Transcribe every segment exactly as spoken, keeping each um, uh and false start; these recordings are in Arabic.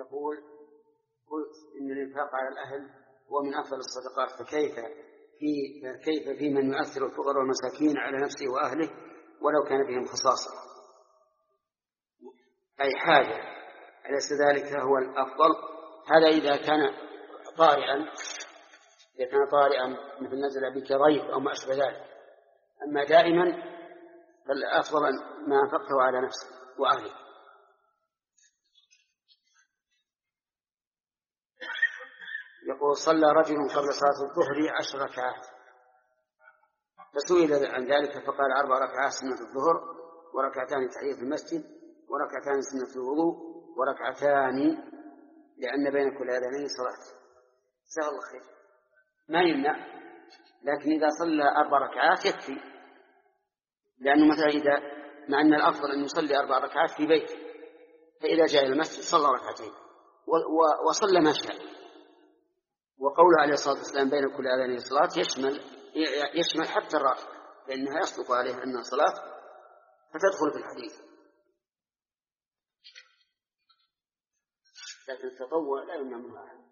يقول قلت إن الإنفاق على الأهل هو من أفضل الصدقات، فكيف في كيف في من يؤثر الفقراء والمساكين على نفسه وأهله ولو كان بهم خصاصة، أي حاجة، أليس ذلك هو الأفضل؟ هذا إذا كان طارئا، إذا كان طارئا مثل نزل بك ضيف أو ما أشبه ذلك. أما دائما فالأفضل ما أنفقته على نفسه وأهله. يقول صلى رجل قبل صلاة الظهر عشر ركعات، فسئل عن ذلك فقال أربع ركعات سنة الظهر، وركعتان تحية المسجد، وركعتان سنة الوضوء، وركعتان لأن بين كل أذانين صلاة. جزاه الله خير، ما يمنع، لكن إذا صلى أربع ركعات يكفي، لأنه مثلا إذا مع أن الأفضل أن يصلي أربع ركعات في بيته، فإذا جاء إلى المسجد صلى ركعتين وصلى ما شاء. وقوله عليه الصلاة والسلام بين كل أذانين صلاة يشمل يشمل حتى الراتب، لأنها يصدق عليه أنها صلاة فتدخل في الحديث، لكن التطوع لا يمنع منها أحد.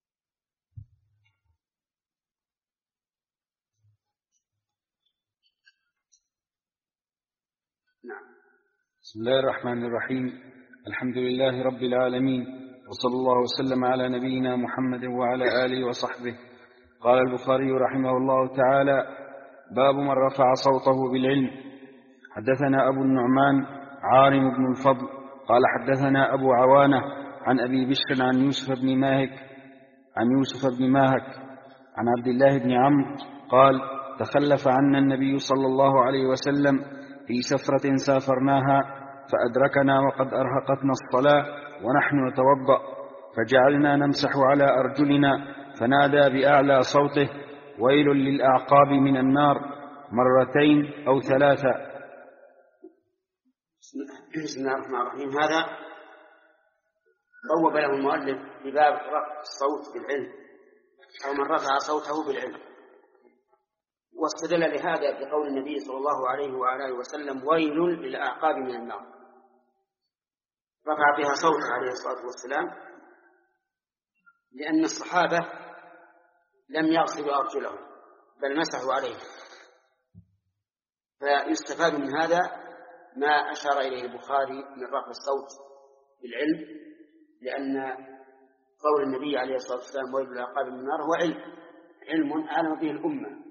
نعم. بسم الله الرحمن الرحيم، الحمد لله رب العالمين، وصلى الله وسلم على نبينا محمد وعلى آله وصحبه. قال البخاري رحمه الله تعالى: باب من رفع صوته بالعلم. حدثنا أبو النعمان عارم بن الفضل قال حدثنا أبو عوانة عن أبي بشر عن يوسف بن ماهك عن يوسف بن ماهك عن عبد الله بن عمرو قال: تخلف عنا النبي صلى الله عليه وسلم في سفرة سافرناها، فأدركنا وقد أرهقتنا الصلاة ونحن نتوضأ، فجعلنا نمسح على أرجلنا، فنادى بأعلى صوته: ويل للأعقاب من النار، مرتين أو ثلاثة. بسم الله الرحمن الرحيم. هذا بوب له المؤلف بباب رفع الصوت بالعلم، أو من رفع صوته بالعلم، واستدل لهذا بقول النبي صلى الله عليه وآله وسلم: ويل للأعقاب من النار. رفع بها صوته عليه الصلاة والسلام لأن الصحابة لم يغسلوا أرجلهم بل مسحوا عليه، فيستفاد من هذا ما أشار إليه البخاري من رفع الصوت بالعلم، لأن قول النبي عليه الصلاة والسلام: ويل للأعقاب من النار هو علم علم أعلم به الأمة.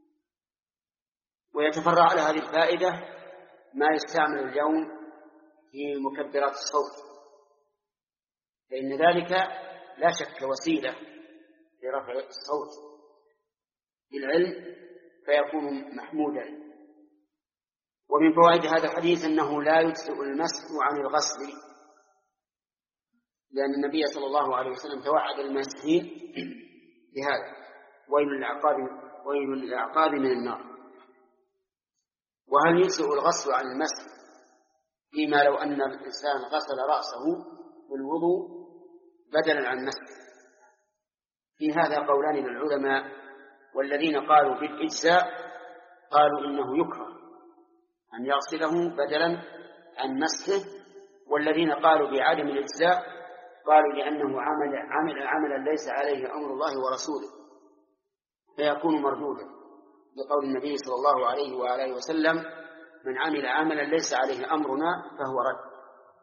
ويتفرع على هذه الفائدة ما يستعمل اليوم في مكبرات الصوت، فإن ذلك لا شك وسيلة لرفع الصوت بالعلم فيكون محمودا. ومن فوائد هذا الحديث أنه لا يجزئ المسح عن الغسل، لأن النبي صلى الله عليه وسلم توعد المسحين بهذا: ويل للأعقاب ويل للأعقاب من النار. وهل يجزئ الغسل عن المسح فيما لو أن الإنسان غسل رأسه بالوضوء بدلا عن مسح؟ في هذا قولان للعلماء، والذين قالوا بالإجزاء قالوا إنه يكره أن يغسله بدلا عن مسحه، والذين قالوا بعدم الإجزاء قالوا لأنه عمل عمل عملا ليس عليه أمر الله ورسوله فيكون مردودا، بقول النبي صلى الله عليه وآله وسلم: من عمل عملا ليس عليه أمرنا فهو رد.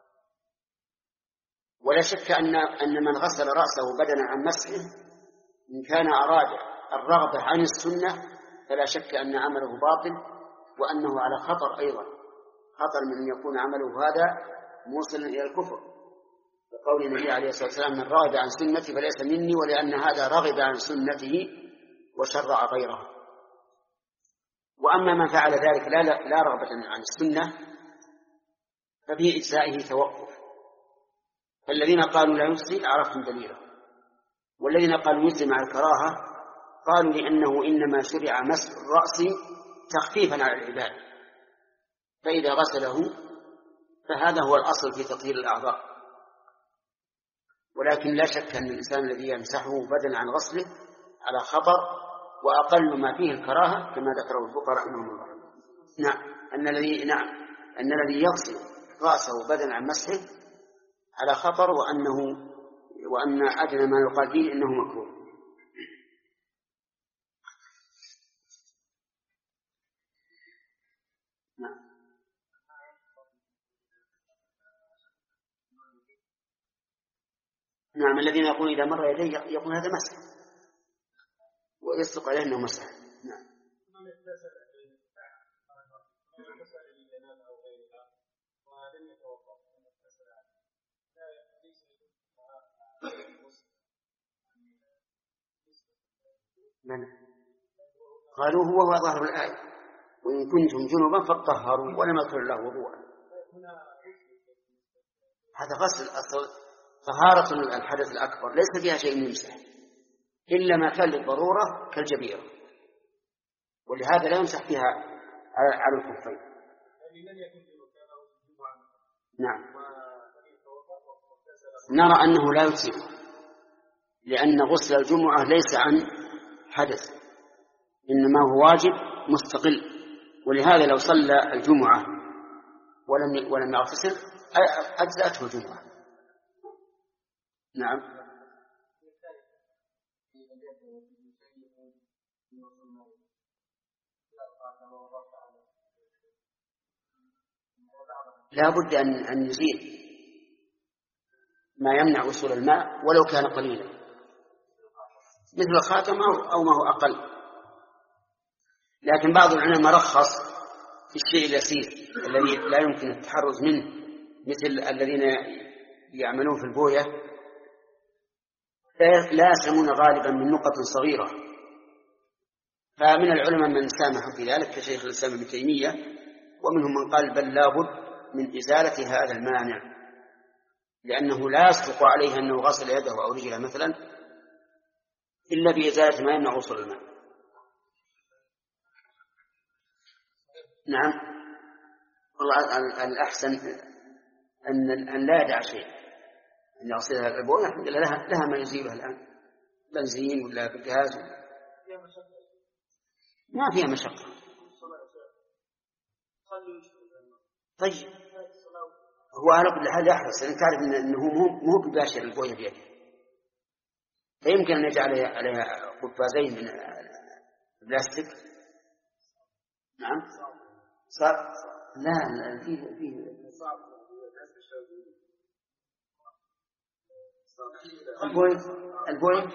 ولا شك أن أن من غسل رأسه بدلا عن مسحه إن كان أراد الرغبة عن السنة فلا شك أن عمله باطل، وأنه على خطر أيضا، خطر من أن يكون عمله هذا موصلا إلى الكفر، بقول النبي عليه الصلاة والسلام: من رغب عن سنتي فليس مني، ولأن هذا رغب عن سنته وشرع غيره. وأما من فعل ذلك لا, لا رغبة عن السنة ففي إجزائه توقف. فالذين قالوا لا يجزي عرفتم دليله، والذين قالوا يجزي مع الكراهة قالوا لأنه إنما شرع مسح الرأس تخفيفا على العباد، فإذا غسله فهذا هو الأصل في تطهير الأعضاء. ولكن لا شك أن الإنسان الذي يمسحه بدلا عن غسله على خطر، وأقل ما فيه الكراهة كما ذكره الفقهاء رحمهم الله. نعم أن الذي نعم أن الذي يغسل رأسه بدلا عن مسحه على خطر، وأنه وأن أدنى ما يقال فيه إنه مكروه. نعم. نعم الذين يقول إذا مر يديه يقول هذا مسح ويصدق عليه أنه مسح. نعم. من قالوا هو هو ظاهر الآية وإن كنتم جنبا فاطهروا ولم يذكر الله وضوءا. هذا غسل الأصل طهارة الحدث الأكبر ليس فيها شيء يمسح إلا ما كان للضرورة كالجبيرة، ولهذا لا يمسح فيها على الخفين. نعم. نرى أنه لا يجزئ لأن غسل الجمعة ليس عن حدث إنما هو واجب مستقل، ولهذا لو صلى الجمعة ولم ولم يغتسل أجزأته الجمعة. نعم. لا بد أن أن يزيل ما يمنع وصول الماء ولو كان قليلا مثل الخاتم أو ما هو أقل. لكن بعض العلماء رخص في الشيء اليسير الذي لا يمكن التحرز منه مثل الذين يعملون في البوية لا يسلمون غالبا من نقط صغيرة، فمن العلماء من سامح في ذلك كشيخ الإسلام ابن تيمية، ومنهم من قال بل لا بد من إزالة هذا المانع لأنه لا يصدق عليه أنه غسل يده أو رجله مثلا إلا بإزالة ما يمنع وصول الماء. نعم. والله الأحسن أن أن لا يدع شيء أن يغسلها البول لها لها ما يزيلها الآن بنزين ولا بجهاز ما فيها مشقة. طيب هو على كل حال يحرص لأن تعرف أنه مو بباشر البوية بيده، فيمكن أن يجعل عليها قفازين من البلاستيك. نعم. صار لا فيه فيه البوينت البوينت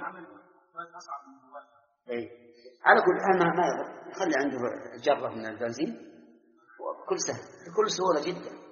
اي على كل حال ما يضر يخلي عنده جرة من البنزين وكل سهل بكل سهولة جدا.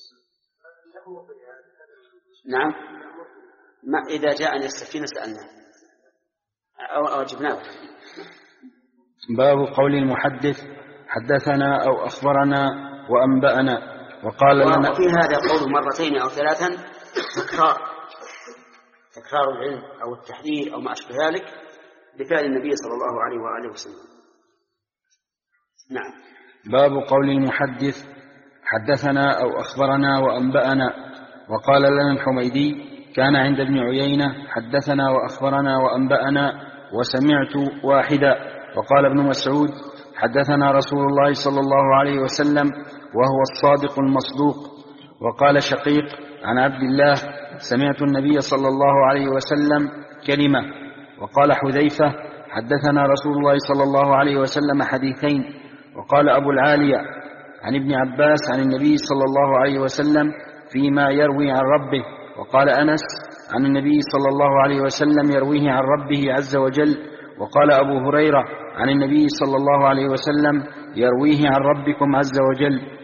نعم. ما إذا جاءني السكينة سألنا أو أجبناه. باب قول المحدث حدثنا أو أخبرنا وأنبأنا وقال لنا. وفي هذا قول مرتين أو ثلاثا تكرار تكرار العلم أو التحذير أو ما أشبه ذلك بفعل النبي صلى الله عليه وآله وسلم. نعم. باب قول المحدث حدثنا أو أخبرنا وأنبأنا وقال لنا الحميدي كان عند ابن عيينة حدثنا وأخبرنا وأنبأنا وسمعت واحدا. وقال ابن مسعود حدثنا رسول الله صلى الله عليه وسلم وهو الصادق المصدوق. وقال شقيق عن عبد الله سمعت النبي صلى الله عليه وسلم كلمة. وقال حذيفة حدثنا رسول الله صلى الله عليه وسلم حديثين. وقال أبو العالية عن ابن عباس عن النبي صلى الله عليه وسلم فيما يروي عن ربه. وقال أنس عن النبي صلى الله عليه وسلم يرويه عن ربه عز وجل. وقال أبو هريرة عن النبي صلى الله عليه وسلم يرويه عن ربكم عز وجل.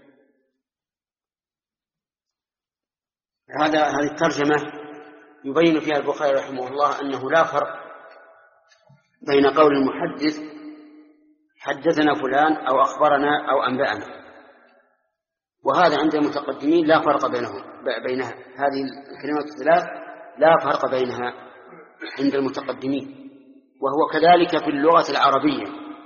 هذا هذه الترجمة يبين فيها البخاري رحمه الله أنه لا فرق بين قول المحدث حدثنا فلان أو أخبرنا أو أنبأنا، وهذا عند المتقدمين لا فرق بينهم بينها هذه الكلمات الثلاث لا فرق بينها عند المتقدمين، وهو كذلك في اللغة العربية.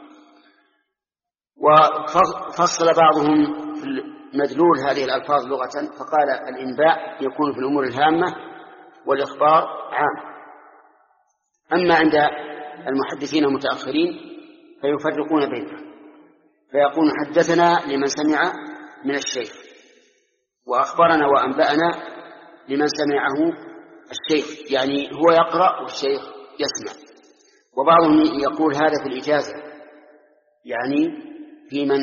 وفصل بعضهم في مدلول هذه الألفاظ لغة فقال الإنباء يكون في الأمور الهامة والإخبار عام. أما عند المحدثين المتأخرين فيفرقون بينها فيقول حدثنا لمن سمع من الشيخ وأخبرنا وأنبأنا لمن سمعه الشيخ، يعني هو يقرأ والشيخ يسمع. وبعضهم يقول هذا في الإجازة، يعني في من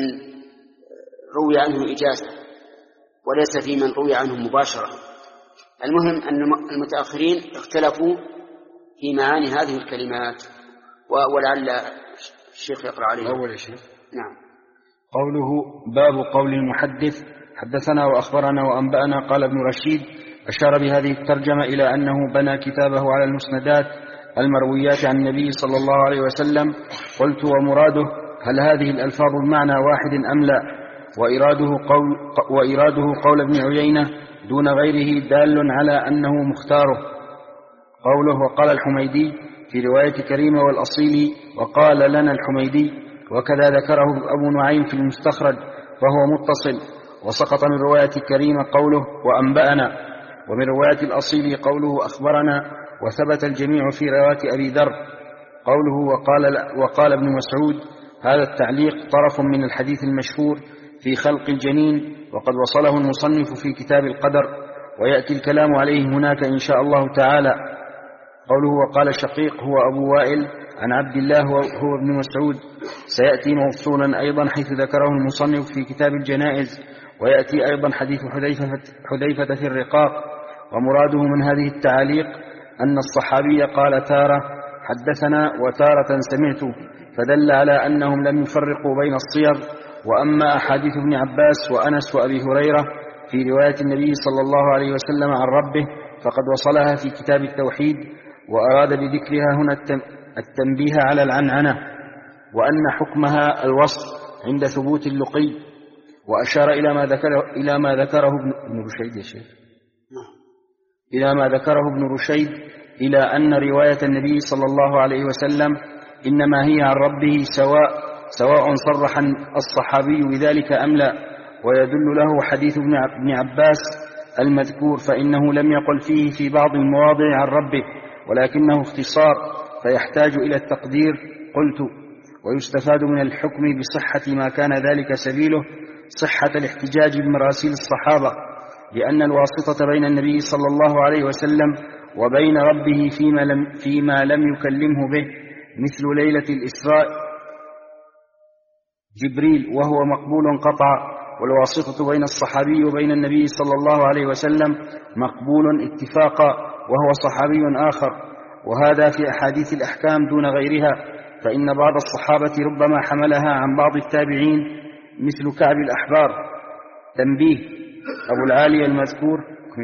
روي عنه إجازة وليس في من روي عنه مباشرة. المهم أن المتأخرين اختلفوا في معاني هذه الكلمات، ولعل الشيخ يقرأ عليه. أول شيء نعم. قوله باب قول المحدث حدثنا وأخبرنا وأنبأنا قال ابن رشيد أشار بهذه الترجمة إلى أنه بنى كتابه على المسندات المرويات عن النبي صلى الله عليه وسلم. قلت ومراده هل هذه الألفاظ بمعنى واحد أم لا؟ وإراده قول, وإراده قول ابن عيينة دون غيره دال على أنه مختاره. قوله وقال الحميدي في رواية كريمة والأصيل وقال لنا الحميدي، وكذا ذكره أبو نعيم في المستخرج فهو متصل. وسقط من رواية كريمة قوله وأنبأنا، ومن رواية الأصيل قوله أخبرنا، وثبت الجميع في رواية أبي ذر قوله وقال, وقال ابن مسعود. هذا التعليق طرف من الحديث المشهور في خلق الجنين، وقد وصله المصنف في كتاب القدر، ويأتي الكلام عليه هناك إن شاء الله تعالى. قوله وقال شقيق هو أبو وائل عن عبد الله هو ابن مسعود، سيأتي موصولا أيضا حيث ذكره المصنف في كتاب الجنائز، ويأتي أيضا حديث حذيفة, حذيفة في الرقاق. ومراده من هذه التعاليق أن الصحابي قال تارة حدثنا وتارة سمعت، فدل على أنهم لم يفرقوا بين الصيغ. وأما أحاديث ابن عباس وأنس وأبي هريرة في رواية النبي صلى الله عليه وسلم عن ربه فقد وصلها في كتاب التوحيد، وأراد بذكرها هنا التنبيه على العنعنة، وأن حكمها الوصل عند ثبوت اللقي. وأشار إلى ما ذكره إلى ما ذكره ابن رشيد يا شيخ إلى ما ذكره ابن رشيد إلى أن رواية النبي صلى الله عليه وسلم إنما هي عن ربه سواء سواء صرح الصحابي بذلك أم لا. ويدل له حديث ابن عباس المذكور، فإنه لم يقل فيه في بعض المواضع عن ربه، ولكنه اختصار فيحتاج إلى التقدير. قلت ويستفاد من الحكم بصحة ما كان ذلك سبيله صحة الاحتجاج بمراسيل الصحابة، لأن الواسطة بين النبي صلى الله عليه وسلم وبين ربه فيما لم, فيما لم يكلمه به مثل ليلة الإسراء جبريل وهو مقبول قطعا، والواسطة بين الصحابي وبين النبي صلى الله عليه وسلم مقبول اتفاقا وهو صحابي آخر. وهذا في أحاديث الأحكام دون غيرها، فإن بعض الصحابة ربما حملها عن بعض التابعين مثل كعب الأحبار. تنبيه أبو العالية المذكور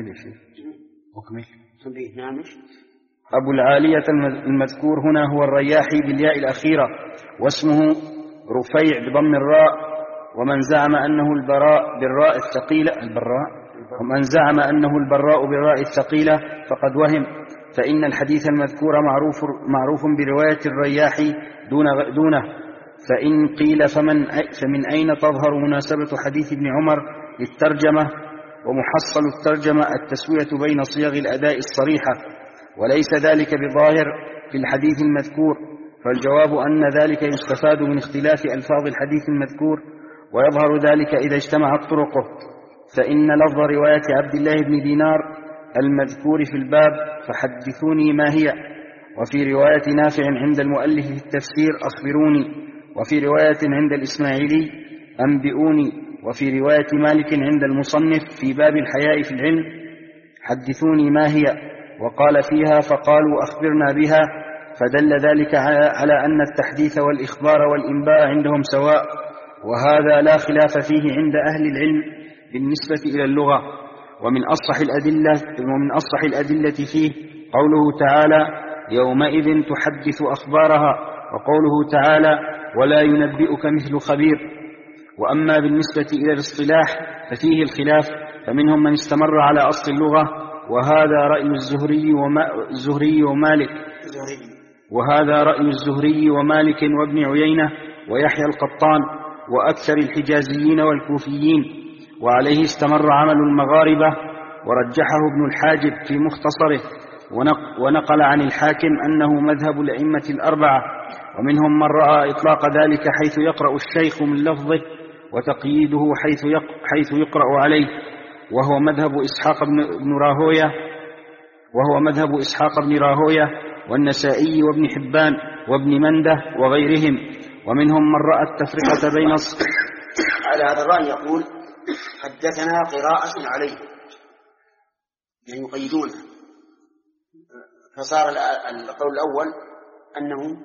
أبو العالية المذكور هنا هو الرياحي بالياء الأخيرة، واسمه رفيع بضم الراء. ومن زعم أنه البراء بالراء الثقيلة البراء ومن زعم أنه البراء بالراء الثقيلة فقد وهم، فإن الحديث المذكور معروف معروف برواية الرياحي دون دونه. فإن قيل فمن فمن أين تظهر مناسبة حديث ابن عمر للترجمة؟ ومحصل الترجمة التسوية بين صيغ الأداء الصريحة، وليس ذلك بظاهر في الحديث المذكور. فالجواب أن ذلك يستفاد من اختلاف ألفاظ الحديث المذكور، ويظهر ذلك إذا اجتمعت طرقه. فإن لفظ رواية عبد الله بن دينار المذكور في الباب فحدثوني ما هي، وفي رواية نافع عند المؤلف في التفسير أخبروني، وفي رواية عند الإسماعيلي أنبئوني، وفي رواية مالك عند المصنف في باب الحياء في العلم حدثوني ما هي، وقال فيها فقالوا أخبرنا بها، فدل ذلك على أن التحديث والإخبار والإنباء عندهم سواء، وهذا لا خلاف فيه عند أهل العلم بالنسبة إلى اللغة. ومن أصح الأدلة, ومن أصح الأدلة فيه قوله تعالى يومئذ تحدث أخبارها، وقوله تعالى ولا ينبئك مثل خبير. وأما بالنسبة إلى الاصطلاح ففيه الخلاف، فمنهم من استمر على أصل اللغة، وهذا رأي الزهري, وما الزهري ومالك وهذا رأي الزهري ومالك وابن عيينة ويحيى القطان وأكثر الحجازيين والكوفيين، وعليه استمر عمل المغاربة، ورجحه ابن الحاجب في مختصره، ونقل عن الحاكم أنه مذهب الأئمة الأربعة. ومنهم من رأى إطلاق ذلك حيث يقرأ الشيخ من لفظه، وتقييده حيث يقرأ عليه، وهو مذهب إسحاق بن راهوية وهو مذهب إسحاق بن راهوية والنسائي وابن حبان وابن منده وغيرهم. ومنهم من رأى التفرقة بين على هذا الرأي يقول حدثنا قراءة عليه، يعني يقيدونه، فصار القول الأول أنه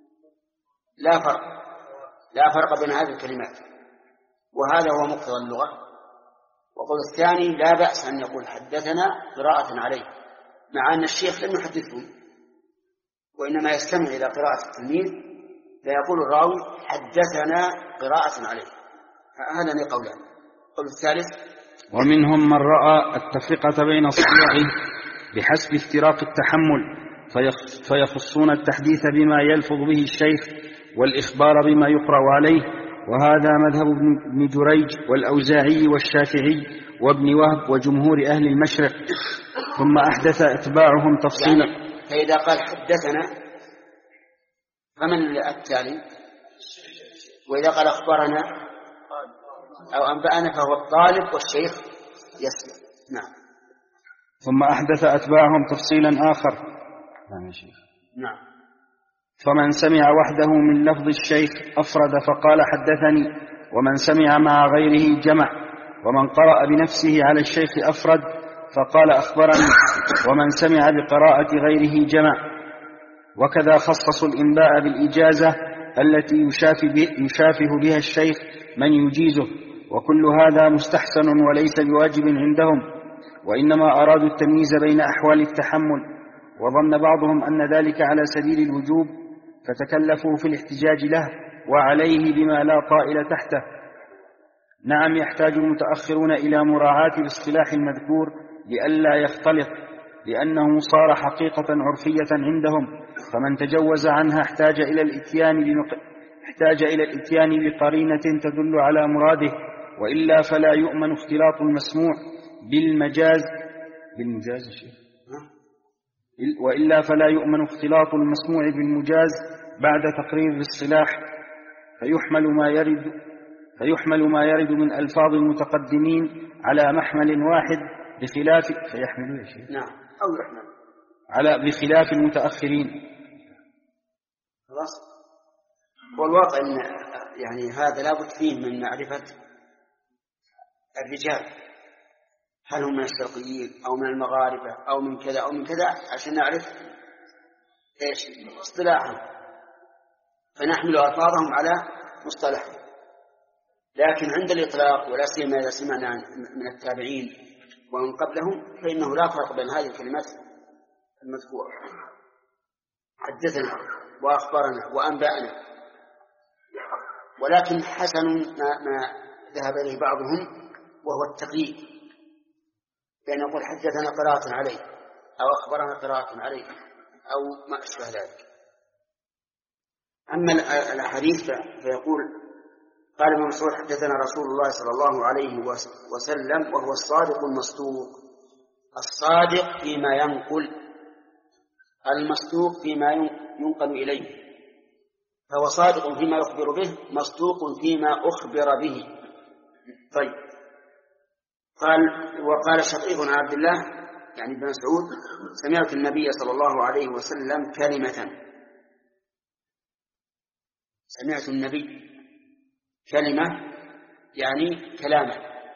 لا فرق لا فرق بين هذه الكلمات، وهذا هو مقتضى اللغة. وقول الثاني لا بأس أن يقول حدثنا قراءة عليه، مع أن الشيخ لم يحدثهم وإنما يستمع إلى قراءة التلميذ فيقول الراوي حدثنا قراءة عليه. هذا قولان. قول الثالث ومنهم من رأى التفرقة بين الصيغ بحسب افتراق التحمل، فيخصون التحديث بما يلفظ به الشيخ والإخبار بما يقرأ عليه، وهذا مذهب ابن جريج والأوزاعي والشافعي وابن وهب وجمهور أهل المشرق. ثم أحدث أتباعهم تفصيلا. يعني فإذا قال حدثنا فمن التالي؟ وإذا قال أخبرنا أو أنبأنا فهو الطالب والشيخ يسمع. نعم. ثم أحدث أتباعهم تفصيلا آخر. نعم يا شيخ. نعم. فمن سمع وحده من لفظ الشيخ أفرد فقال حدثني، ومن سمع مع غيره جمع، ومن قرأ بنفسه على الشيخ أفرد فقال أخبرني، ومن سمع بقراءة غيره جمع. وكذا خصصوا الإنباء بالإجازة التي يشافه بها الشيخ من يجيزه، وكل هذا مستحسن وليس بواجب عندهم، وإنما أرادوا التمييز بين أحوال التحمل، وظن بعضهم أن ذلك على سبيل الوجوب فتكلفوا في الاحتجاج له وعليه بما لا طائل تحته. نعم، يحتاج المتأخرون إلى مراعاة الاصطلاح المذكور لئلا يختلط، لأنه صار حقيقة عرفية عندهم، فمن تجوز عنها احتاج إلى الاتيان بمق... احتاج إلى الاتيان بقرينة تدل على مراده، وإلا فلا يؤمن اختلاط المسموع بالمجاز بالمجاز شيء وإلا فلا يؤمن اختلاط المسموع بالمجاز بعد تقرير الاصطلاح، فيحمل ما يرد فيحمل ما يرد من ألفاظ المتقدمين على محمل واحد بخلاف فيحمل شيء نعم أو يحمل على بخلاف المتأخرين. خلاص. والواقع أن يعني هذا لا بد فيه من معرفة الرجال، هل هم من الشرقيين أو من المغاربة أو من كذا أو من كذا، عشان نعرف إيش اصطلاحهم فنحمل ألفاظهم على مصطلحهم. لكن عند الإطلاق ولا سيما إذا سمعنا من التابعين ومن قبلهم فإنه لا فرق بين هذه الكلمات المذكورة، حدثنا وأخبرنا وأنبأنا. ولكن حسن ما, ما ذهب إليه بعضهم وهو التقييد، بأن يقول حدثنا قراءة عليه أو أخبرنا قراءة عليه أو ما أشبه ذلك. أما الحديث فيقول قال ابن مسعود حدثنا رسول الله صلى الله عليه وسلم وهو الصادق المصدوق. الصادق فيما ينقل، المصدوق فيما ينقل إليه، فهو صادق فيما يخبر به، مصدوق فيما أخبر به. طيب، قال وقال شقيق بن عبد الله يعني ابن مسعود سمعت النبي صلى الله عليه وسلم كلمة، سمعت النبي كلمة يعني كلامه.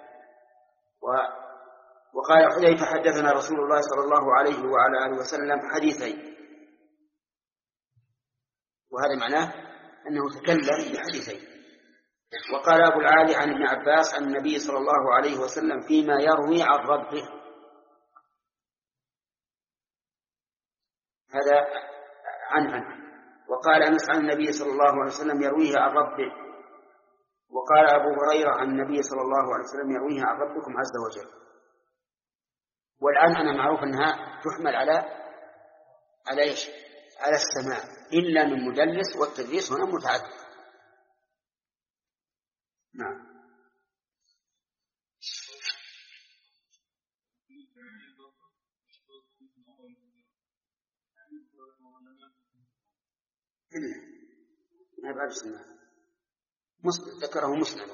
وقال حذيفة حدثنا رسول الله صلى الله عليه وعلى آله وسلم حديثين، وهذا معناه أنه تكلم بحديثين. وقال أبو العالي عن ابن عباس عن النبي صلى الله عليه وسلم فيما يروي عن ربه، هذا عن عنه. وقال أنس عن النبي صلى الله عليه وسلم يرويه عن ربه. وقال أبو هريرة عن النبي صلى الله عليه وسلم يرويه عن ربكم عز وجل. والآن أنا معروف أنها تحمل على على إيش؟ على السماع، إلا من مدلس، والتدليس هنا متعدد. نعم. ما بعد سنة ذكره مسلم.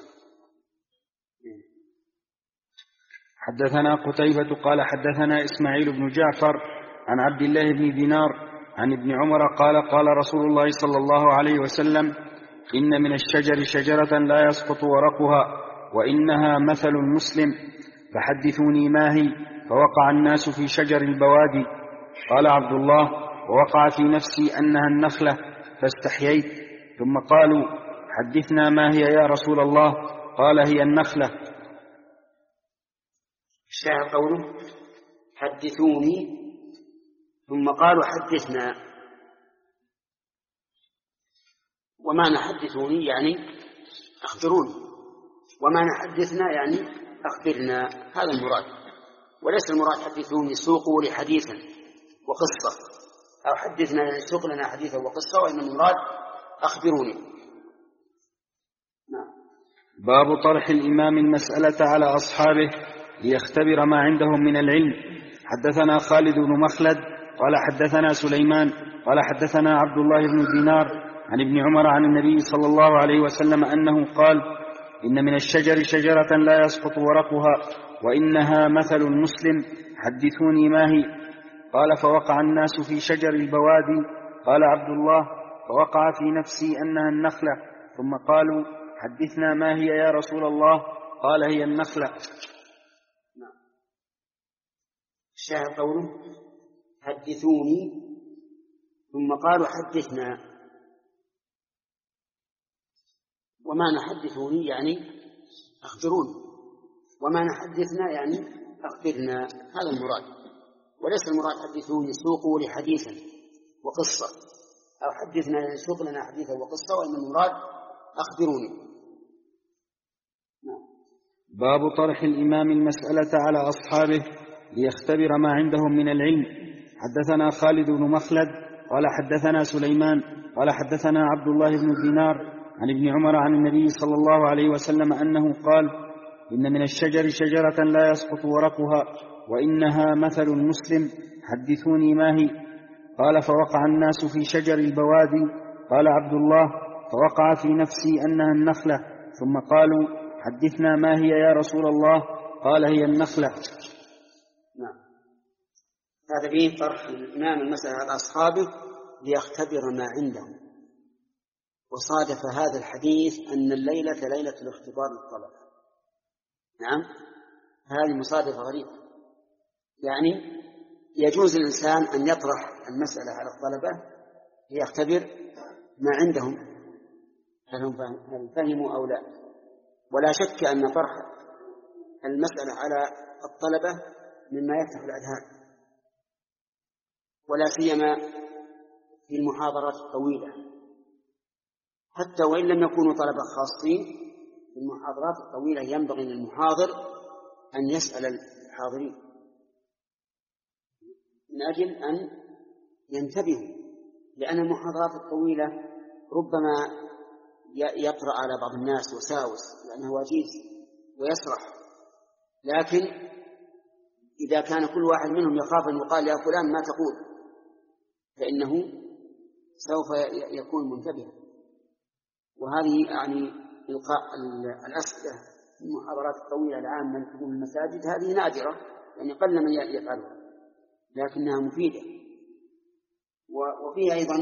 حدثنا قتيبة قال حدثنا إسماعيل بن جعفر عن عبد الله بن دينار عن ابن عمر قال قال رسول الله صلى الله عليه وسلم إن من الشجر شجرة لا يسقط ورقها وإنها مثل المسلم فحدثوني ما هي فوقع الناس في شجر البوادي. قال عبد الله ووقع في نفسي أنها النخلة فاستحييت. ثم قالوا حدثنا ما هي يا رسول الله قال هي النخلة. الشاهد قوله حدثوني ثم قالوا حدثنا. ومعنى حدثوني يعني أخبروني، ومعنى حدثنا يعني أخبرنا، هذا المراد، وليس المراد حدثوني سوقوا لي حديثا وقصة، أو حدثنا سوق لنا حديثا وقصة، وإن المراد أخبروني. نعم. باب طرح الإمام المسألة على أصحابه ليختبر ما عندهم من العلم. حدثنا خالد بن مخلد قال حدثنا سليمان قال حدثنا عبد الله بن دينار عن ابن عمر عن النبي صلى الله عليه وسلم أنه قال إن من الشجر شجرة لا يسقط ورقها وإنها مثل المسلم حدثوني ما هي. قال فوقع الناس في شجر البوادي. قال عبد الله فوقع في نفسي أنها النخلة. ثم قالوا حدثنا ما هي يا رسول الله قال هي النخلة. الشاهد قوله حدثوني ثم قالوا حدثنا. ومعنى حدثوني يعني أخبروني، ومعنى حدثنا يعني أخبرنا، هذا المراد، وليس المراد حدثوني سوقوا لي حديثا وقصة، أو حدثنا يعني سوق لنا حديثا وقصة، وإن المراد أخبروني. نعم. باب طرح الإمام المسألة على أصحابه ليختبر ما عندهم من العلم. حدثنا خالد بن مخلد قال حدثنا سليمان قال حدثنا عبد الله بن دينار عن ابن عمر عن النبي صلى الله عليه وسلم أنه قال إن من الشجر شجرة لا يسقط ورقها وإنها مثل المسلم حدثوني ما هي. قال فوقع الناس في شجر البوادي. قال عبد الله فوقع في نفسي أنها النخلة. ثم قالوا حدثنا ما هي يا رسول الله قال هي النخلة. نعم. هذا فيه طرح الإمام المسألة على أصحابه ليختبر ما عندهم. وصادف هذا الحديث أن الليلة ليلة الاختبار للطلبة. نعم، هذه مصادفة غريبة، يعني يجوز الإنسان أن يطرح المسألة على الطلبة ليختبر ما عندهم هل هم فهموا أو لا. ولا شك أن طرح المسألة على الطلبة مما يفتح الأذهان، ولا سيما في المحاضرات الطويلة، حتى وإن لم يكونوا طلبة خاصين. في المحاضرات الطويلة ينبغي للمحاضر أن يسأل الحاضرين من أجل أن ينتبهوا، لأن المحاضرات الطويلة ربما يطرأ على بعض الناس وساوس لأنه وجيز ويسرح، لكن إذا كان كل واحد منهم يخاف أن يقال يا فلان ما تقول فإنه سوف يكون منتبها. وهذه يعني إلقاء الأسئلة في المحاضرات الطويلة العامة التي تكون في المساجد هذه نادرة، يعني قل من يفعلها، لكنها مفيدة. وفيها أيضا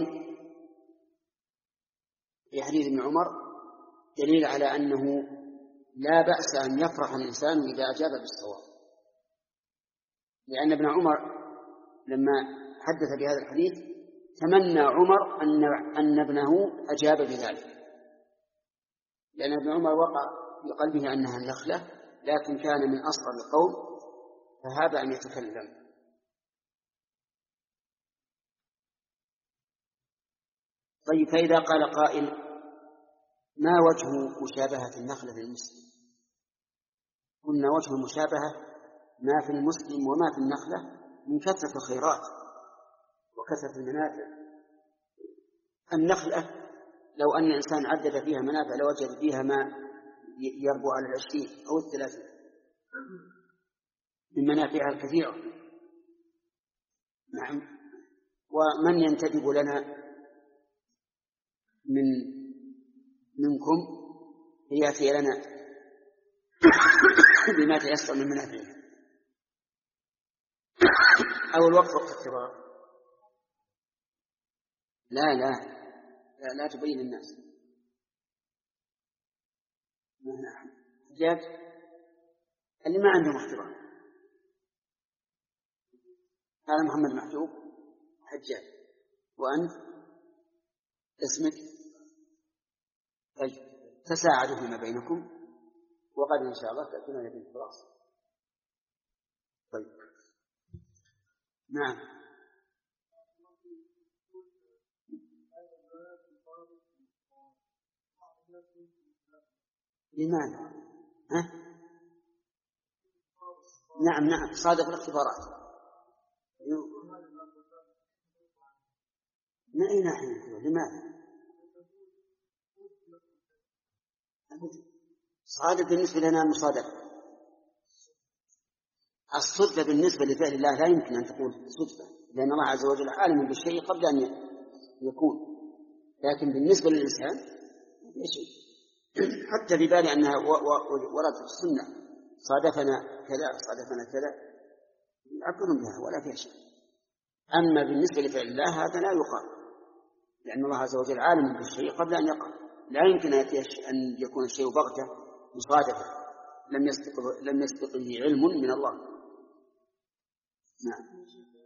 في حديث ابن عمر دليل على أنه لا بأس أن يفرح الإنسان إذا أجاب بالصواب، لأن ابن عمر لما حدث بهذا الحديث تمنى عمر أن أن ابنه أجاب بذلك، لأن ابن عمر وقع في قلبه أنها النخلة، لكن كان من أصغر القوم فهاب أن يتكلم. طيب، فإذا قال قائل ما وجه مشابهة النخلة للمسلم؟ قلنا وجه المشابهة ما في المسلم وما في النخلة من كثرة الخيرات وكثرة المنافع. النخلة لو أن الإنسان عدد فيها منافع لوجد فيها ما يربو على العشرين أو الثلاثين من منافعها الكثيرة. نعم. ومن ينتدب لنا من منكم ليأتي لنا بما تيسر من منافعها. أو الوقف وقت اضطرار. لا لا لا, لا تبين الناس. حجاج اللي ما عندهم اختبار، هذا محمد محجوب حجاج، وأنت اسمك. طيب تساعدوا فيما بينكم، وقد إن شاء الله تأتون يدين خلاص. طيب نعم. لماذا؟ ها؟ نعم نعم صادق الاختبارات. من أي ناحية؟ لماذا؟ صادق بالنسبة لنا مصادقة. الصدفة بالنسبة لفعل الله لا يمكن أن تكون صدفة، لأن الله عز وجل عالم بالشيء قبل أن يكون، لكن بالنسبة للإنسان لا شيء. حتى في بالي أنها ورد في السنة صادفنا كذا صادفنا كذا يعبرون بها ولا فيها شيء. أما بالنسبة لفعل الله هذا لا يقال، لأن الله عز وجل عالم بالشيء قبل أن يقع. لا يمكن أن يكون الشيء بغتة مصادفة لم يسبق لم يسبقه علم من الله. نعم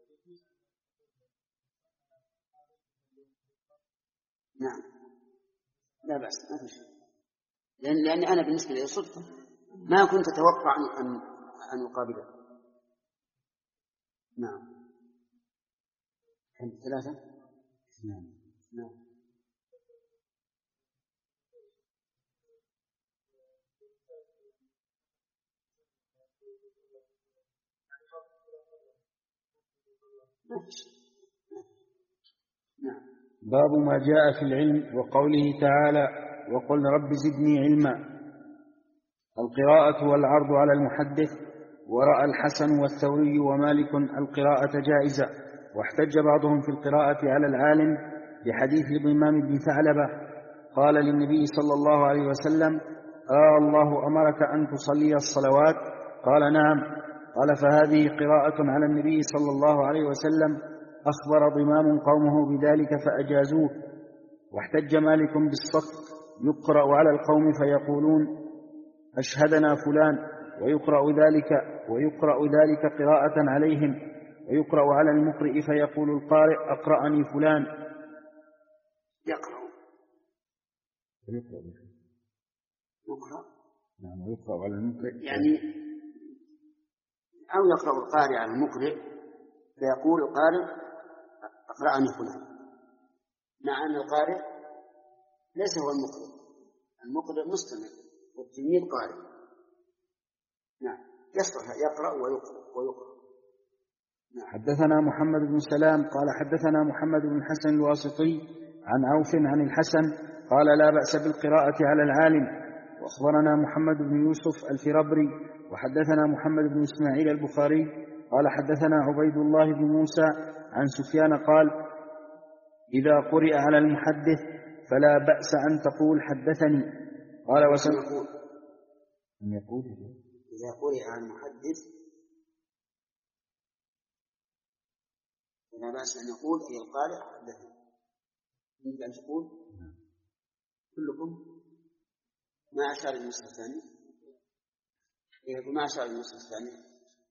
نعم لا بأس ما في شيء، لأن لأن أنا بالنسبة لي صدفة ما كنت أتوقع أن أن أقابله. نعم ثلاثة. نعم نعم نعم. باب ما جاء في العلم وقوله تعالى وقل رب زدني علما. القراءة والعرض على المحدث. ورأى الحسن والثوري ومالك القراءة جائزة، واحتج بعضهم في القراءة على العالم بحديث ضمام بن ثعلبة قال للنبي صلى الله عليه وسلم آه الله أمرك أن تصلي الصلوات؟ قال نعم. قال فهذه قراءة على النبي صلى الله عليه وسلم أخبر ضمام قومه بذلك فأجازوه. واحتج مالك بالصف يقرأ على القوم فيقولون أشهدنا فلان، ويقرأ ذلك ويقرأ ذلك قراءة عليهم، ويقرأ على المقرئ فيقول القارئ أقرأني فلان. يقرأ يقرأ يقرأ نعم ويقرأ على المقرئ يعني أو يقرأ القارئ على المقرئ فيقول القارئ أقرأني فلان، مع أن القارئ ليس هو المقرئ، المقرئ مستمع والتلميذ قارئ. نعم يصلح يقرأ ويقرأ ويقرأ. نعم. حدثنا محمد بن سلام قال حدثنا محمد بن الحسن الواسطي عن عوف عن الحسن قال لا بأس بالقراءة على العالم. وأخبرنا محمد بن يوسف الفربري وحدثنا محمد بن إسماعيل البخاري قال حدثنا عبيد الله بن موسى عن سفيان قال إذا قرئ على المحدث فلا بأس أن تقول حدثني. قال وسن يقول أن يقول إذا قرئ على المحدث فلا بأس أن يقول أي القارئ حدثني. يمكن أن تقول كلكم ما أشار النص الثاني يقول ما أشار النص الثاني.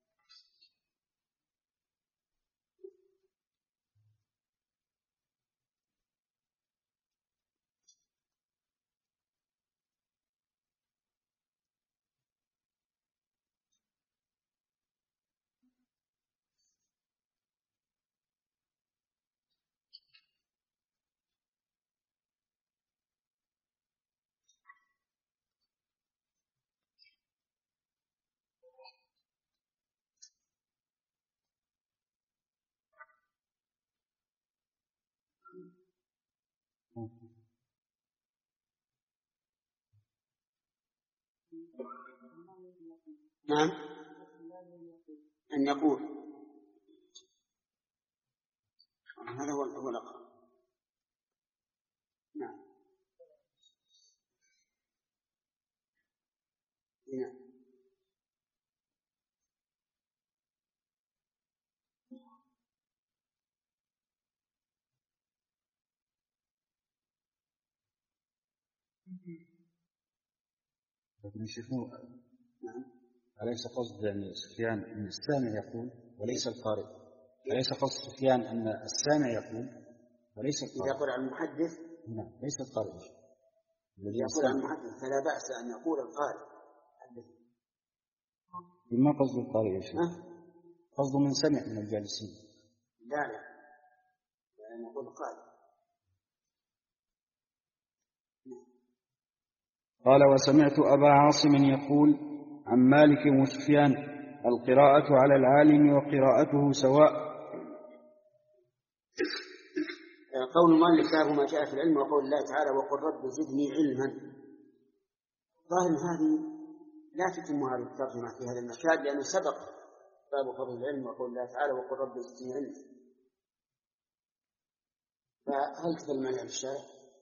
نعم أن يقول هذا هو هو الأقرب. نعم نعم لكن يشوفون أليس قصد يعني سفيان أن السامع يقول وليس القارئ؟ أليس قصد سفيان أن السامع يقول وليس القارئ؟ إذا يقول عن المحدث نعم ليس القارئ. الذي يقول عن المحدث فلا بأس أن يقول القارئ. ما قصد القارئ يا شيخ؟ قصد من سمع من الجالسين. لا لا يعني يقول القارئ. قال وسمعت أبا عاصم يقول عن مالك وسفيان القراءة على العالم وقراءته سواء. قول المؤلف باب ما جاء في العلم وقول الله تعالى وقل رب زدني علما. ظاهر هذه لا تتم هذه الترجمة في هذا المكان لأنه سبق باب فضل العلم وقول الله تعالى وقل رب زدني علما. فهل تكلم عنها في الشارع؟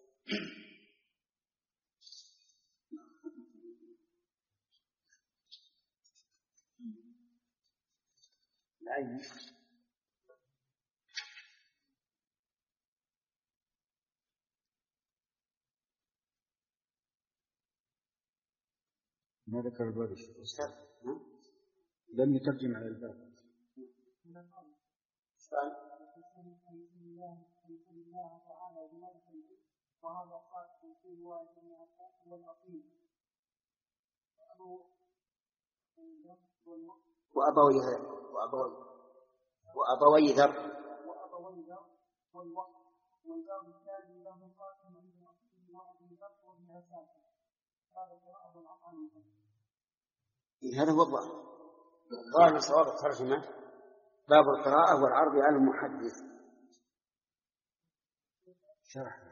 العين ما ذكر الباب لم يترجم على الباب. وأبوي وأبوي وأبوي ذر وأبوي ذر والوقت والباب الثاني له قاسم عند أصله وأبي ذر وابن عساكر. هذا قراءة العقل. هذا هو الظاهر. ظاهر صواب الترجمة باب القراءة والعرض على المحدث. شرح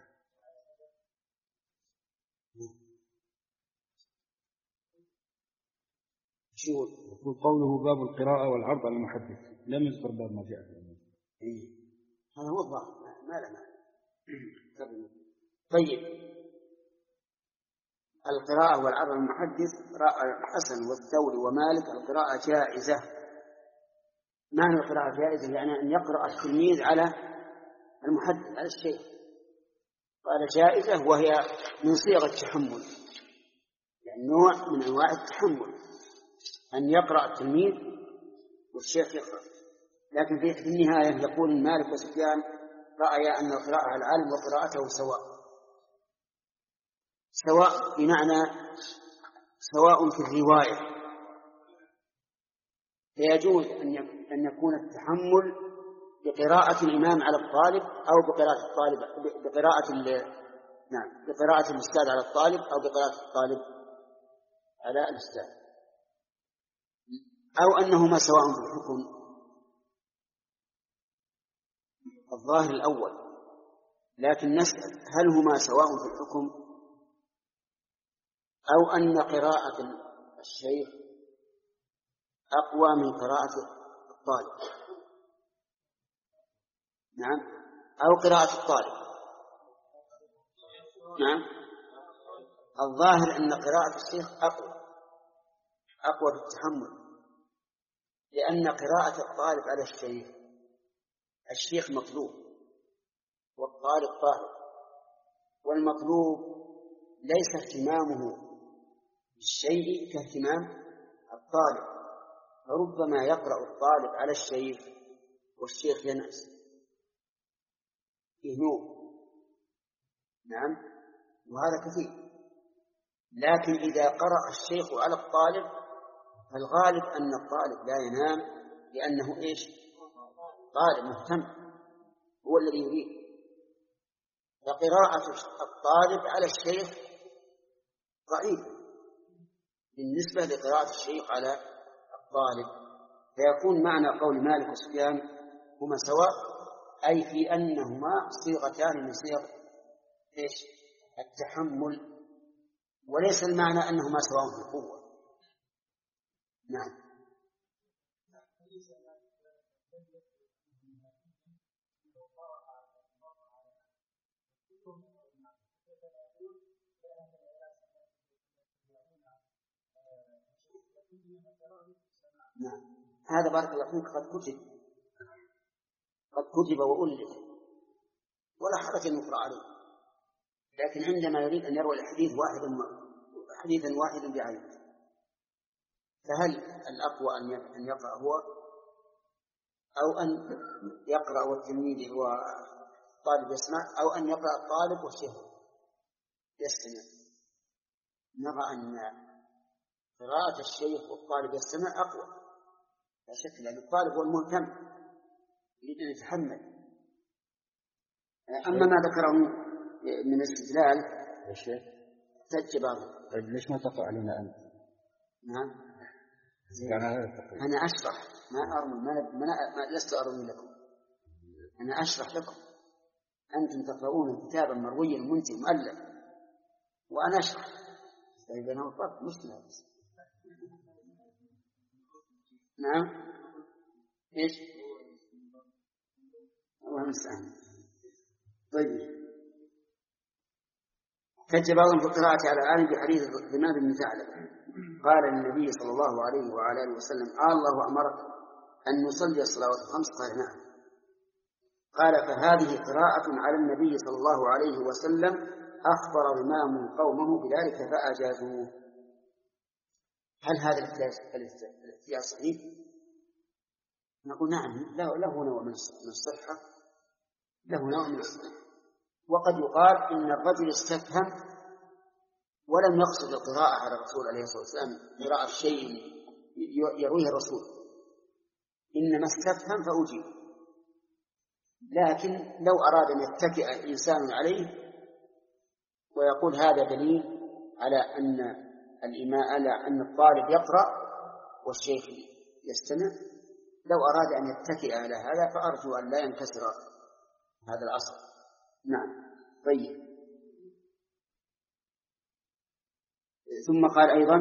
شو قوله باب القراءة والعرض على المحدث لم يذكر باب ما جاء في إيه. هذا هو الظاهر ما له معنى. طيب القراءة والعرض على المحدث الحسن والثوري ومالك القراءة جائزة. معنى القراءة جائزة يعني أن يقرأ التلميذ على المحدث على الشيء. قال جائزة وهي من صيغ التحمل يعني نوع من أنواع التحمل أن يقرأ التلميذ والشيخ يقرأ. لكن في النهاية يقول مالك وسفيان رأيا أن القراءة على العالم وقراءته سواء. سواء بمعنى سواء في الرواية. فيجوز أن يكون التحمل بقراءة الإمام على الطالب أو بقراءة الطالب بقراءة نعم بقراءة الأستاذ على الطالب أو بقراءة الطالب على الأستاذ أو أنهما سواء في الحكم. الظاهر الأول لكن نسأل هل هما سواء في الحكم أو أن قراءة الشيخ أقوى من قراءة الطالب. نعم أو قراءة الطالب. نعم الظاهر أن قراءة الشيخ أقوى أقوى بالتحمل لأن قراءة الطالب على الشيخ الشيخ مطلوب والطالب طالب والمطلوب ليس اهتمامه بالشيء كاهتمام الطالب. فربما يقرأ الطالب على الشيخ والشيخ ينأس يهنوه. نعم وهذا كثير. لكن إذا قرأ الشيخ على الطالب فالغالب أن الطالب لا ينام لأنه إيش طالب مهتم هو الذي يريد. فقراءة الطالب على الشيخ ضعيفة بالنسبة لقراءة الشيخ على الطالب. فيكون معنى قول مالك وسفيان هما سواء أي في أنهما صيغتان من صيغ إيش التحمل وليس المعنى أنهما سواء في القوة. نعم نعم هذا بارك الله فيك قد كتب قد كتب وألف ولا حرج أن يقرأ عليه لكن عندما يريد أن يروي الحديث واحدا حديثا واحدا بعينه، فهل الأقوى أن يقرأ هو أو أن يقرأ والتلميذ هو طالب يسمع، أو أن يقرأ الطالب والشيخ يستمع؟ نرى أن قراءة الشيخ والطالب يستمع أقوى لا شك، لأن الطالب هو المهتم يريد أن يتحمل. أما ما ذكره من استدلال الشيخ احتج بعضهم. طيب ليش ما تقرأ علينا أنت؟ نعم يعني أنا أشرح ما أرمي ما, ما, ما لست أرمي لكم، أنا أشرح لكم. أنتم تقرؤون كتابا مرويا منتج مؤلف وأنا أشرح، فإذا أنا فرق مشكلة. نعم إيش الله المستعان. طيب احتج بعضهم في القراءة على العالم بحديث ضمام بن ثعلبة قال النبي صلى الله عليه وعلى اله وسلم: آه الله أمرك أن نصلي الصلوات الخمس؟ قال: نعم. قال: فهذه قراءة على النبي صلى الله عليه وسلم أخبر ضمام قومه بذلك فأجازوه. هل هذا الاحتياج صحيح؟ نقول نعم، له نوع من الصحة، له نوع من الصحة. وقد يقال إن الرجل استفهم ولم يقصد القراءة على الرسول عليه الصلاة والسلام قراءة شيء يرويه الرسول، إنما استفهم فأجيب. لكن لو أراد أن يتكئ إنسان عليه ويقول هذا دليل على أن الإمام على أن الطالب يقرأ والشيخ يستمع، لو أراد أن يتكئ على هذا فأرجو أن لا ينكسر هذا العصر. نعم. طيب. ثم قال أيضا: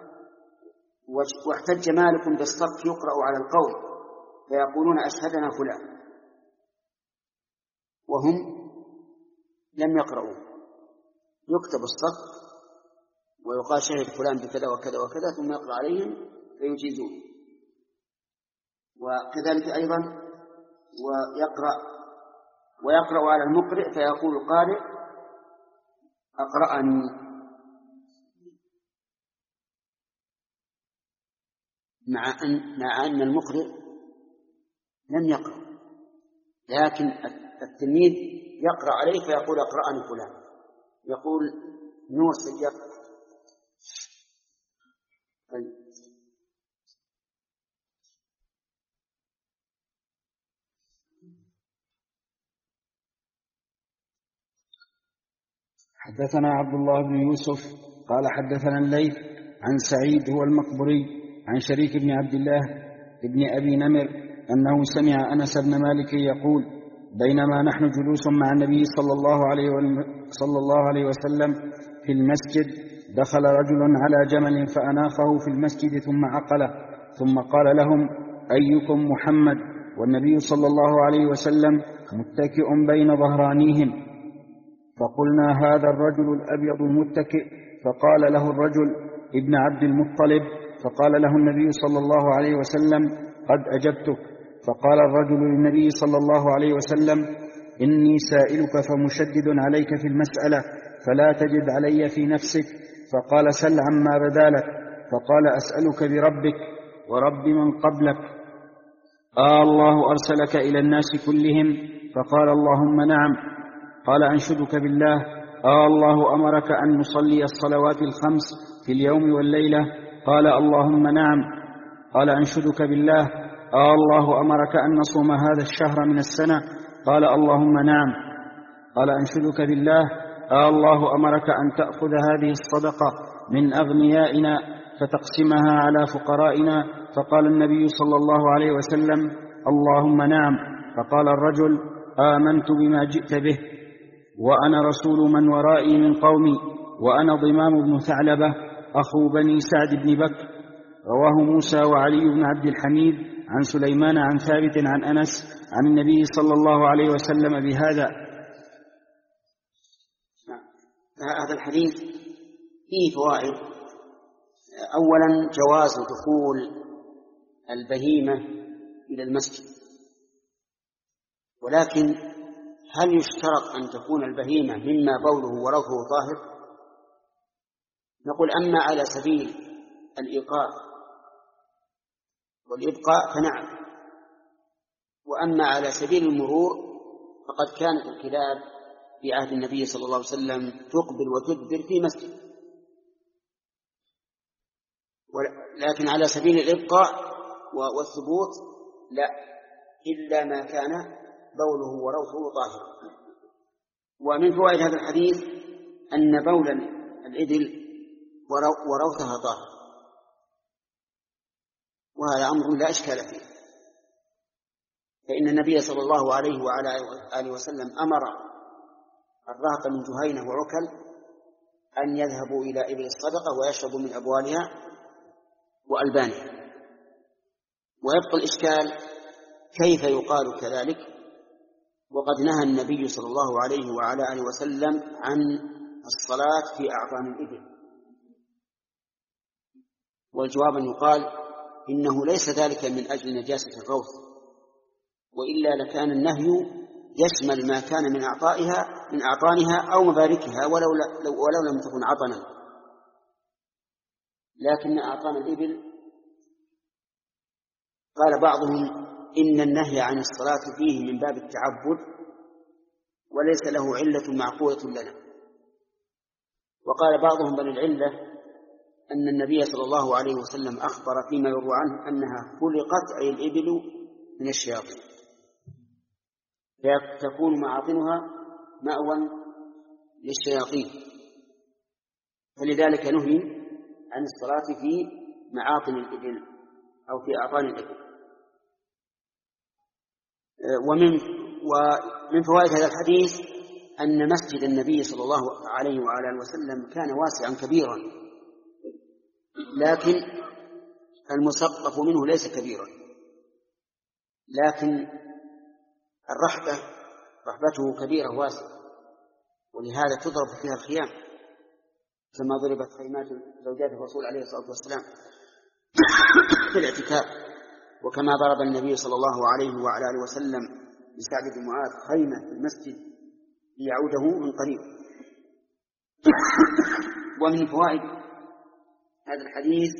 واحتج مالك بالصف يقرأ على القول فيقولون أشهدنا فلان، وهم لم يقرأوا، يكتب الصف ويقال شهد فلان بكذا وكذا وكذا ثم يقرأ عليهم فيجيزون. وكذلك أيضا ويقرأ ويقرأ على المقرئ فيقول القارئ أقرأني، مع أن, مع أن المقرئ لم يقرأ، لكن التلميذ يقرأ عليه فيقول أقرأني فلان، يقول نور سيقرأ. طيب. حدثنا عبد الله بن يوسف قال حدثنا الليث عن سعيد هو المقبري عن شريك بن عبد الله ابن أبي نمر أنه سمع أنس بن مالك يقول: بينما نحن جلوس مع النبي صلى الله عليه صلى الله عليه وسلم في المسجد دخل رجل على جمل فأناخه في المسجد ثم عقله، ثم قال لهم: أيكم محمد؟ والنبي صلى الله عليه وسلم متكئ بين ظهرانيهم. فقلنا: هذا الرجل الأبيض المتكئ. فقال له الرجل: ابن عبد المطلب. فقال له النبي صلى الله عليه وسلم: قد أجبتك. فقال الرجل للنبي صلى الله عليه وسلم: إني سائلك فمشدد عليك في المسألة فلا تجد علي في نفسك. فقال: سل عما بدا لك. فقال: أسألك بربك ورب من قبلك، آه الله أرسلك إلى الناس كلهم؟ فقال: اللهم نعم. قال: أنشدك بالله، آه الله أمرك أن نصلي الصلوات الخمس في اليوم والليلة؟ قال: اللهم نعم. قال: أنشدك بالله، آه الله أمرك أن نصوم هذا الشهر من السنة؟ قال: اللهم نعم. قال: أنشدك بالله، آه الله أمرك أن تأخذ هذه الصدقة من أغنيائنا فتقسمها على فقرائنا؟ فقال النبي صلى الله عليه وسلم: اللهم نعم. فقال الرجل: آمنت بما جئت به، وأنا رسول من ورائي من قومي، وأنا ضمام بن ثعلبة أخو بني سعد بن بكر. رواه موسى وعلي بن عبد الحميد عن سليمان عن ثابت عن أنس عن النبي صلى الله عليه وسلم بهذا. هذا الحديث فيه فوائد. أولا جواز دخول البهيمة إلى المسجد، ولكن هل يشترط أن تكون البهيمة مما بوله وروثه طاهر؟ نقول أما على سبيل الإيقاء والإبقاء فنعم، وأما على سبيل المرور فقد كانت الكلاب في عهد النبي صلى الله عليه وسلم تقبل وتدبر في مسجد، لكن على سبيل الإبقاء والثبوت لا، إلا ما كان بوله وروثه طاهرا. ومن فوائد هذا الحديث أن بول الإبل وروثها طاهر، وهذا أمر لا إشكال فيه، فإن النبي صلى الله عليه وعلى آله وسلم أمر الرهط من جهينة وعكل أن يذهبوا إلى إبل الصدقة ويشربوا من أبوالها وألبانها. ويبقى الإشكال كيف يقال كذلك وقد نهى النبي صلى الله عليه وعلى آله وسلم عن الصلاة في أعظام الإبل؟ والجواب أن يقال إنه ليس ذلك من أجل نجاسة الروث، وإلا لكان النهي يشمل ما كان من أعطائها من أعطانها أو مباركها ولو, ولو لم تكن عطنا، لكن أعطان الإبل قال بعضهم إن النهي عن الصلاة فيه من باب التعبد وليس له علة معقولة لنا. وقال بعضهم بل العلة أن النبي صلى الله عليه وسلم أخبر فيما يروى عنه أنها خلقت أي الإبل من الشياطين، فتكون معاطنها مأوى للشياطين، فلذلك نهي عن الصلاة في معاطن الإبل أو في أعطان الإبل. ومن ومن فوائد هذا الحديث أن مسجد النبي صلى الله عليه وعلى آله وسلم كان واسعا كبيرا، لكن المسقف منه ليس كبيرا، لكن الرحبة رحبته كبيرة واسعة، ولهذا تضرب فيها الخيام كما ضربت خيمات زوجات الرسول عليه الصلاة والسلام في الاعتكاف، وكما ضرب النبي صلى الله عليه وعلى آله وسلم لسعد بن معاذ خيمة في المسجد ليعوده من قريب. ومن فوائد هذا الحديث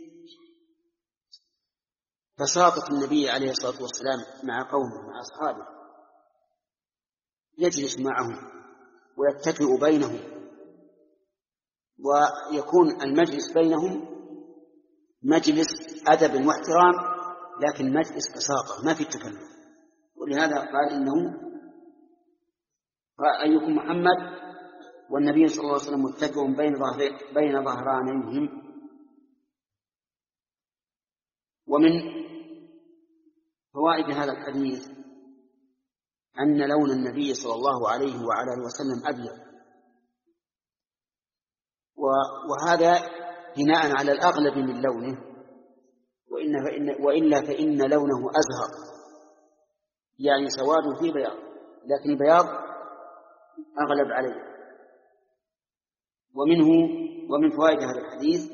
بساطة النبي عليه الصلاة والسلام مع قومه مع أصحابه، يجلس معهم ويتكئ بينهم، ويكون المجلس بينهم مجلس أدب واحترام، لكن مجلس بساطة ما في التكلف. ولهذا قال إنه أيكم محمد والنبي صلى الله عليه وسلم متكئ بين بين ظهرانيهم. ومن فوائد هذا الحديث أن لون النبي صلى الله عليه وعلى آله وسلم أبيض، وهذا بناء على الأغلب من لونه، وإن فإن وإلا فإن لونه أزهر، يعني سواد فيه بياض، لكن البياض أغلب عليه. ومنه ومن فوائد هذا الحديث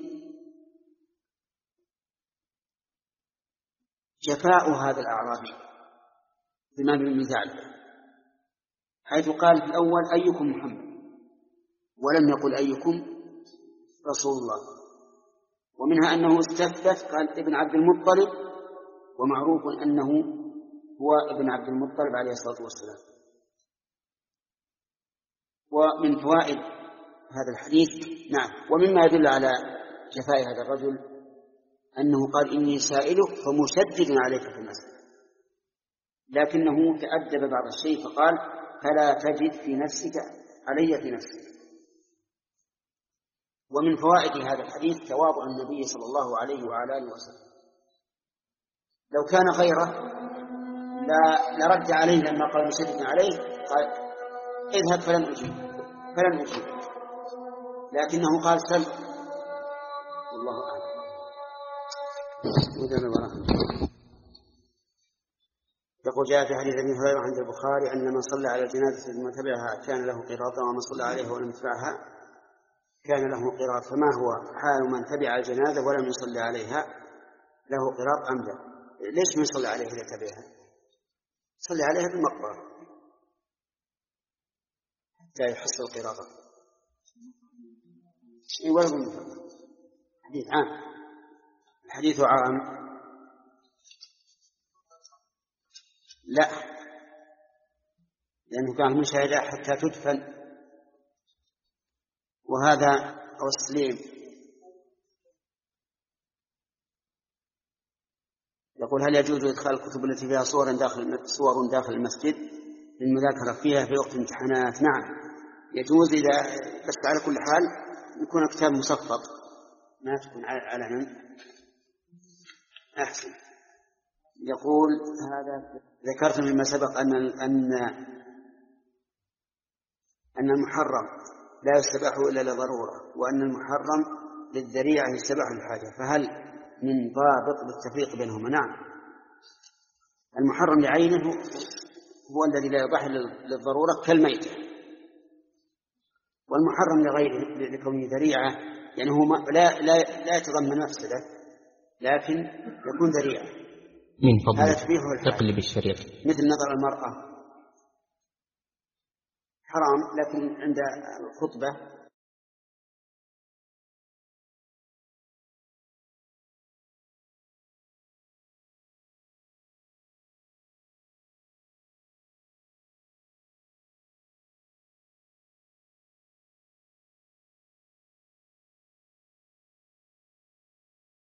جفاء هذا الأعرابي بما بالمثال، حيث قال في الأول أيكم محمد ولم يقل أيكم رسول الله. ومنها أنه استفتت قال ابن عبد المطلب، ومعروف أنه هو ابن عبد المطلب عليه الصلاة والسلام. ومن فوائد هذا الحديث نعم ومما يدل على جفاء هذا الرجل أنه قال إني سائلك فمشدد عليك في المسألة، لكنه تأدب بعض الشيء فقال فلا تجد في نفسك علي في نفسك. ومن فوائد هذا الحديث تواضع النبي صلى الله عليه وعلى آله وسلم، لو كان غيره لا لرد عليه لما قال مشدد عليه قال اذهب فلن أجيب فلن أجيب لكنه قال سل. والله أعلم. يقول جاء في حديث ابن هريرة عند البخاري أن من صلى على الجنازة ثم تبعها كان له قراط، ومن صلى عليها ولم يتبعها كان له قراط. فما هو حال من تبع الجنازة ولم يصلي عليها، له قراط أم لا؟ ليش من صلى عليها إذا تبعها؟ صلي عليها بالمقبرة، لا يحص القراضة. إيه ولا حديث عام، الحديث عام. لا، لأنه كان المشاهدة حتى تدفن، وهذا أو السليم يقول هل يجوز إدخال الكتب التي فيها صور داخل صور داخل المسجد للمذاكرة فيها في وقت الامتحانات؟ نعم يجوز، إذا بس على كل حال يكون كتاب مصفط ما تكون علنا أحسن. يقول هذا ذكرت مما سبق أن أن أن المحرم لا يستباح إلا لضرورة، وأن المحرم للذريعة يستباح للحاجة، فهل من ضابط للتفريق بينهما؟ نعم، المحرم لعينه هو الذي لا يباح للضرورة كالميتة، والمحرم لغيره لكونه ذريعة يعني هو لا لا لا يتضمن مفسدة لكن يكون ذريعة. من فضلك تقلب الشريط. مثل نظر المرأة حرام، لكن عند الخطبة